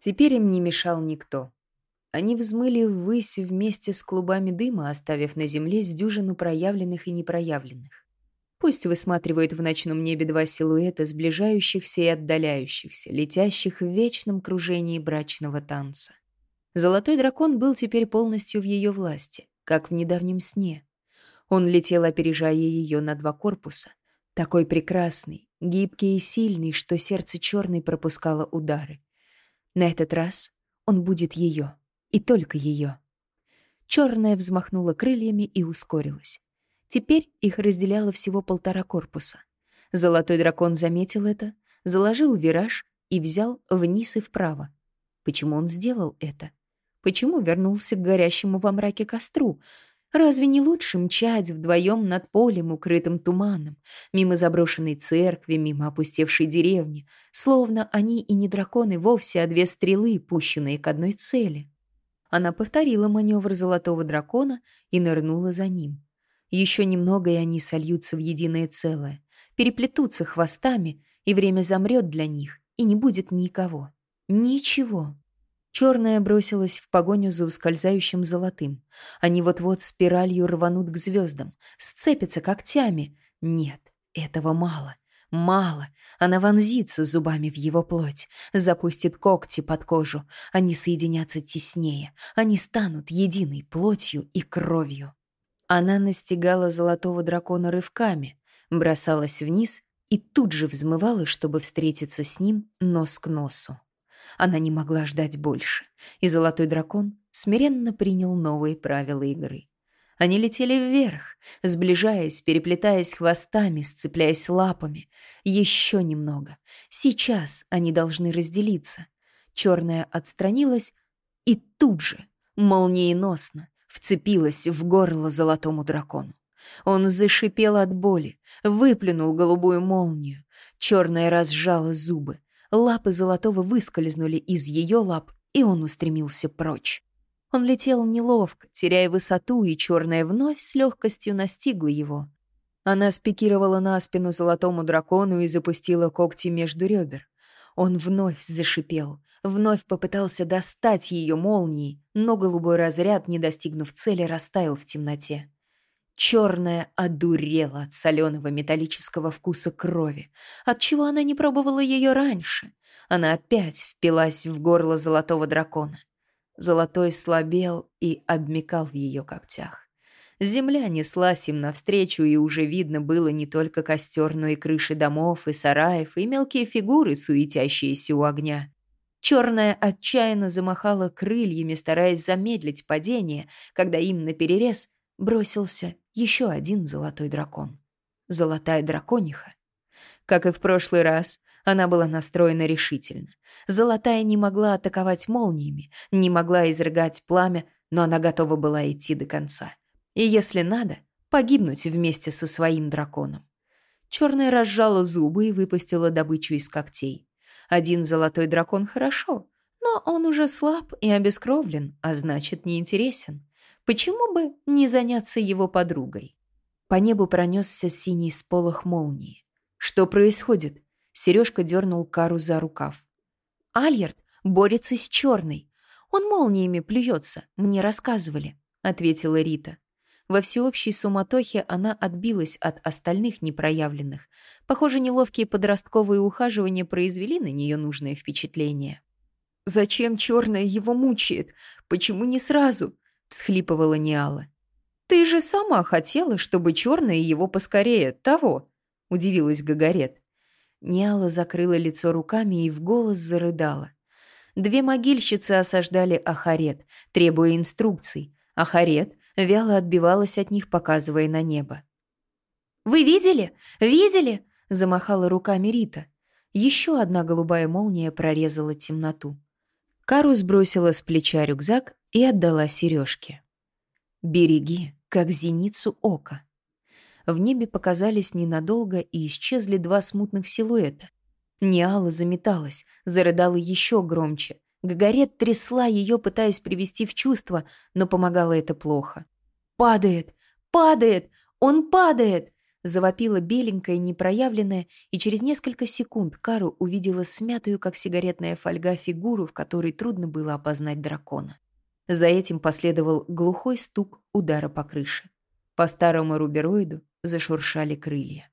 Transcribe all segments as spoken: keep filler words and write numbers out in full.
Теперь им не мешал никто. Они взмыли ввысь вместе с клубами дыма, оставив на земле с дюжину проявленных и непроявленных. Пусть высматривают в ночном небе два силуэта, сближающихся и отдаляющихся, летящих в вечном кружении брачного танца. Золотой дракон был теперь полностью в ее власти, как в недавнем сне. Он летел, опережая ее на два корпуса, такой прекрасный, гибкий и сильный, что сердце черной пропускало удары. На этот раз он будет ее, и только ее. Черная взмахнула крыльями и ускорилась. Теперь их разделяло всего полтора корпуса. Золотой дракон заметил это, заложил вираж и взял вниз и вправо. Почему он сделал это? Почему вернулся к горящему во мраке костру? Разве не лучше мчать вдвоем над полем, укрытым туманом, мимо заброшенной церкви, мимо опустевшей деревни, словно они и не драконы вовсе, а две стрелы, пущенные к одной цели? Она повторила маневр золотого дракона и нырнула за ним. Еще немного, и они сольются в единое целое, переплетутся хвостами, и время замрет для них, и не будет никого. Ничего. Черная бросилась в погоню за ускользающим золотым. Они вот-вот спиралью рванут к звездам, сцепятся когтями. Нет, этого мало. Мало. Она вонзится зубами в его плоть, запустит когти под кожу. Они соединятся теснее. Они станут единой плотью и кровью. Она настигала золотого дракона рывками, бросалась вниз и тут же взмывала, чтобы встретиться с ним нос к носу. Она не могла ждать больше, и золотой дракон смиренно принял новые правила игры. Они летели вверх, сближаясь, переплетаясь хвостами, сцепляясь лапами. Еще немного. Сейчас они должны разделиться. Черная отстранилась и тут же, молниеносно, вцепилась в горло золотому дракону. Он зашипел от боли, выплюнул голубую молнию. Черная разжала зубы. Лапы золотого выскользнули из ее лап, и он устремился прочь. Он летел неловко, теряя высоту, и черная вновь с легкостью настигла его. Она спикировала на спину золотому дракону и запустила когти между ребер. Он вновь зашипел, вновь попытался достать ее молнией, но голубой разряд, не достигнув цели, растаял в темноте. Черная одурела от соленого металлического вкуса крови. Отчего она не пробовала ее раньше? Она опять впилась в горло золотого дракона. Золотой слабел и обмякал в ее когтях. Земля неслась им навстречу, и уже видно было не только костер, но и крыши домов, и сараев, и мелкие фигуры, суетящиеся у огня. Черная отчаянно замахала крыльями, стараясь замедлить падение, когда им наперерез бросился еще один золотой дракон. Золотая дракониха. Как и в прошлый раз, она была настроена решительно. Золотая не могла атаковать молниями, не могла изрыгать пламя, но она готова была идти до конца. И если надо, погибнуть вместе со своим драконом. Черная разжала зубы и выпустила добычу из когтей. Один золотой дракон хорошо, но он уже слаб и обескровлен, а значит, неинтересен. Почему бы не заняться его подругой? По небу пронесся синий сполох молнии. Что происходит? Сережка дернул Кару за рукав. Альярд борется с черной. Он молниями плюется, мне рассказывали, ответила Рита. Во всеобщей суматохе она отбилась от остальных непроявленных. Похоже, неловкие подростковые ухаживания произвели на нее нужное впечатление. «Зачем черная его мучает? Почему не сразу?» — всхлипывала Ниала. «Ты же сама хотела, чтобы черная его поскорее того», — удивилась Гагарет. Ниала закрыла лицо руками и в голос зарыдала. Две могильщицы осаждали Ахарет, требуя инструкций. Ахарет вяло отбивалась от них, показывая на небо. «Вы видели? Видели?» — замахала руками Рита. Еще одна голубая молния прорезала темноту. Кару сбросила с плеча рюкзак и отдала сережке. «Береги, как зеницу ока». В небе показались ненадолго и исчезли два смутных силуэта. Ниала заметалась, зарыдала еще громче. Гагарет трясла ее, пытаясь привести в чувство, но помогало это плохо. «Падает! Падает! Он падает!» Завопила беленькая, непроявленная, и через несколько секунд Кару увидела смятую, как сигаретная фольга, фигуру, в которой трудно было опознать дракона. За этим последовал глухой стук удара по крыше. По старому рубероиду зашуршали крылья.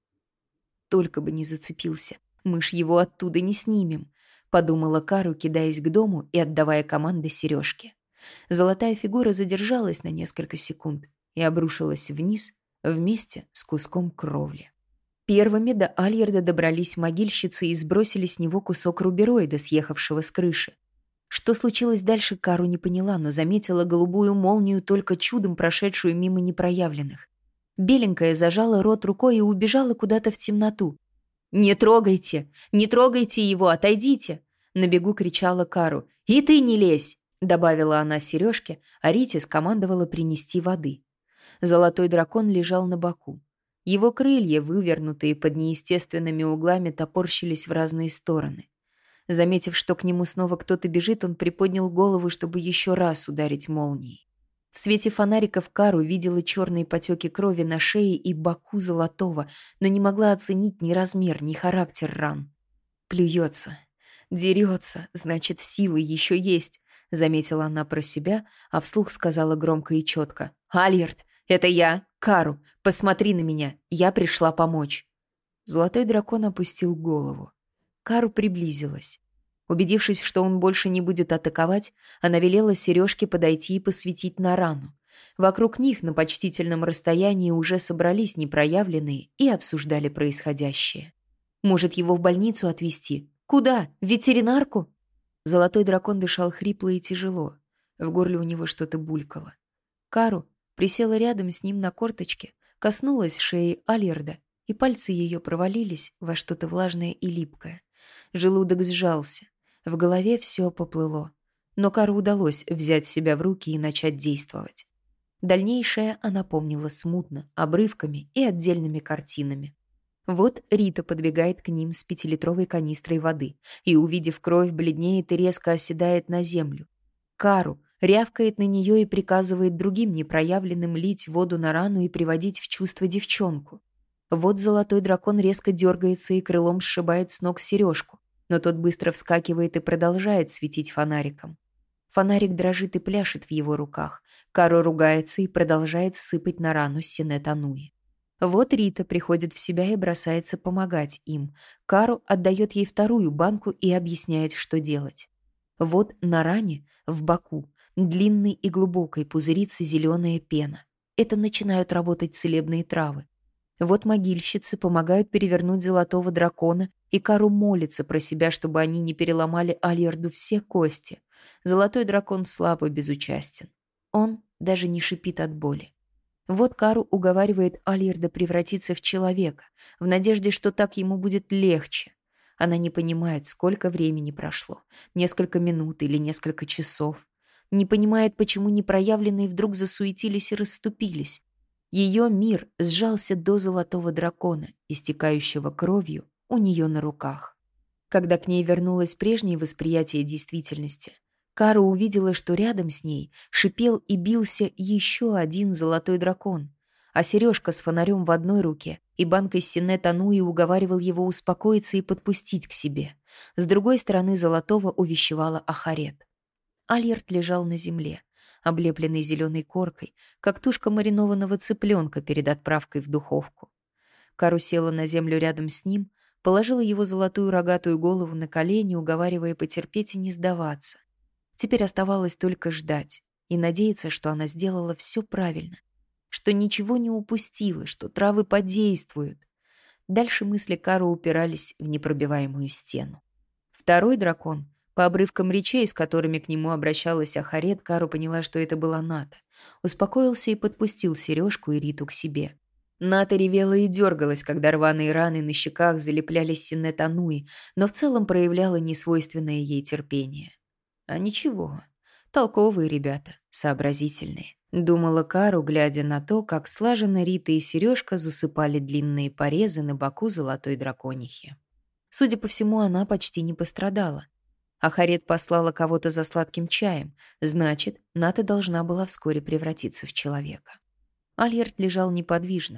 «Только бы не зацепился, мы ж его оттуда не снимем», — подумала Кару, кидаясь к дому и отдавая команды Сережке. Золотая фигура задержалась на несколько секунд и обрушилась вниз вместе с куском кровли. Первыми до Альерда добрались могильщицы и сбросили с него кусок рубероида, съехавшего с крыши. Что случилось дальше, Кару не поняла, но заметила голубую молнию, только чудом прошедшую мимо непроявленных. Беленькая зажала рот рукой и убежала куда-то в темноту. «Не трогайте! Не трогайте его! Отойдите!» На бегу кричала Кару. «И ты не лезь!» Добавила она Сережке, а Рите скомандовала принести воды. Золотой дракон лежал на боку. Его крылья, вывернутые под неестественными углами, топорщились в разные стороны. Заметив, что к нему снова кто-то бежит, он приподнял голову, чтобы еще раз ударить молнией. В свете фонариков Кару видела черные потеки крови на шее и боку Золотого, но не могла оценить ни размер, ни характер ран. «Плюется, дерется, значит, силы еще есть», — заметила она про себя, а вслух сказала громко и четко. «Альерд, это я, Кару, посмотри на меня, я пришла помочь». Золотой дракон опустил голову. Кару приблизилась. Убедившись, что он больше не будет атаковать, она велела Сережке подойти и посветить на рану. Вокруг них на почтительном расстоянии уже собрались непроявленные и обсуждали происходящее. «Может, его в больницу отвезти? Куда? В ветеринарку?» Золотой дракон дышал хрипло и тяжело. В горле у него что-то булькало. Кару присела рядом с ним на корточке, коснулась шеи Альерда, и пальцы ее провалились во что-то влажное и липкое. Желудок сжался, в голове все поплыло. Но Кару удалось взять себя в руки и начать действовать. Дальнейшее она помнила смутно, обрывками и отдельными картинами. Вот Рита подбегает к ним с пятилитровой канистрой воды и, увидев кровь, бледнеет и резко оседает на землю. Кару рявкает на нее и приказывает другим непроявленным лить воду на рану и приводить в чувство девчонку. Вот золотой дракон резко дергается и крылом сшибает с ног Сережку, но тот быстро вскакивает и продолжает светить фонариком. Фонарик дрожит и пляшет в его руках. Кару ругается и продолжает сыпать на рану Синет Ануи. Вот Рита приходит в себя и бросается помогать им. Кару отдает ей вторую банку и объясняет, что делать. Вот на ране, в боку, длинной и глубокой пузырится зеленая пена. Это начинают работать целебные травы. Вот могильщицы помогают перевернуть золотого дракона, и Кару молится про себя, чтобы они не переломали Альерду все кости. Золотой дракон слаб и безучастен. Он даже не шипит от боли. Вот Кару уговаривает Альерда превратиться в человека, в надежде, что так ему будет легче. Она не понимает, сколько времени прошло, несколько минут или несколько часов. Не понимает, почему непроявленные вдруг засуетились и расступились. Ее мир сжался до золотого дракона, истекающего кровью у нее на руках. Когда к ней вернулось прежнее восприятие действительности, Кару увидела, что рядом с ней шипел и бился еще один золотой дракон, а Сережка с фонарем в одной руке и банкой Синет Ануи уговаривал его успокоиться и подпустить к себе. С другой стороны золотого увещевала Ахарет. Альерд лежал на земле, облепленный зеленой коркой, как тушка маринованного цыпленка перед отправкой в духовку. Кару села на землю рядом с ним, положила его золотую рогатую голову на колени, уговаривая потерпеть и не сдаваться. Теперь оставалось только ждать и надеяться, что она сделала все правильно, что ничего не упустила, что травы подействуют. Дальше мысли Кару упирались в непробиваемую стену. Второй дракон, по обрывкам речей, с которыми к нему обращалась Ахарет, Кару поняла, что это была Ната. Успокоился и подпустил Сережку и Риту к себе. Ната ревела и дергалась, когда рваные раны на щеках залепляли Синет Ануи, но в целом проявляла несвойственное ей терпение. А ничего, толковые ребята, сообразительные. Думала Кару, глядя на то, как слаженно Рита и Сережка засыпали длинные порезы на боку золотой драконихи. Судя по всему, она почти не пострадала. Ахарет послала кого-то за сладким чаем, значит, Ната должна была вскоре превратиться в человека. Альерд лежал неподвижно.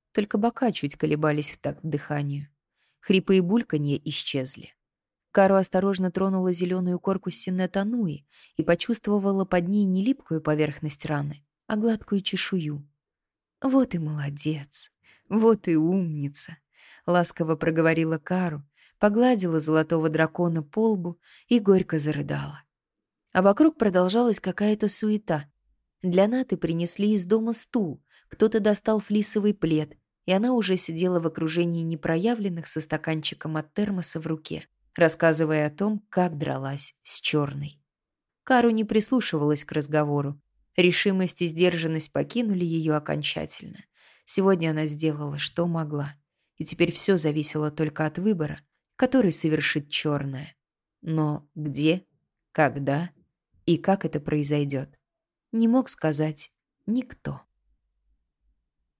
Только бока чуть колебались в такт дыханию. Хрипы и бульканье исчезли. Кару осторожно тронула зеленую корку синнет-ануи и почувствовала под ней не липкую поверхность раны, а гладкую чешую. «Вот и молодец! Вот и умница!» — ласково проговорила Кару, погладила золотого дракона по лбу и горько зарыдала. А вокруг продолжалась какая-то суета. Для Наты принесли из дома стул, кто-то достал флисовый плед, и она уже сидела в окружении непроявленных со стаканчиком от термоса в руке, рассказывая о том, как дралась с черной. Кару не прислушивалась к разговору. Решимость и сдержанность покинули ее окончательно. Сегодня она сделала, что могла. И теперь все зависело только от выбора, который совершит черная. Но где, когда и как это произойдет, не мог сказать никто.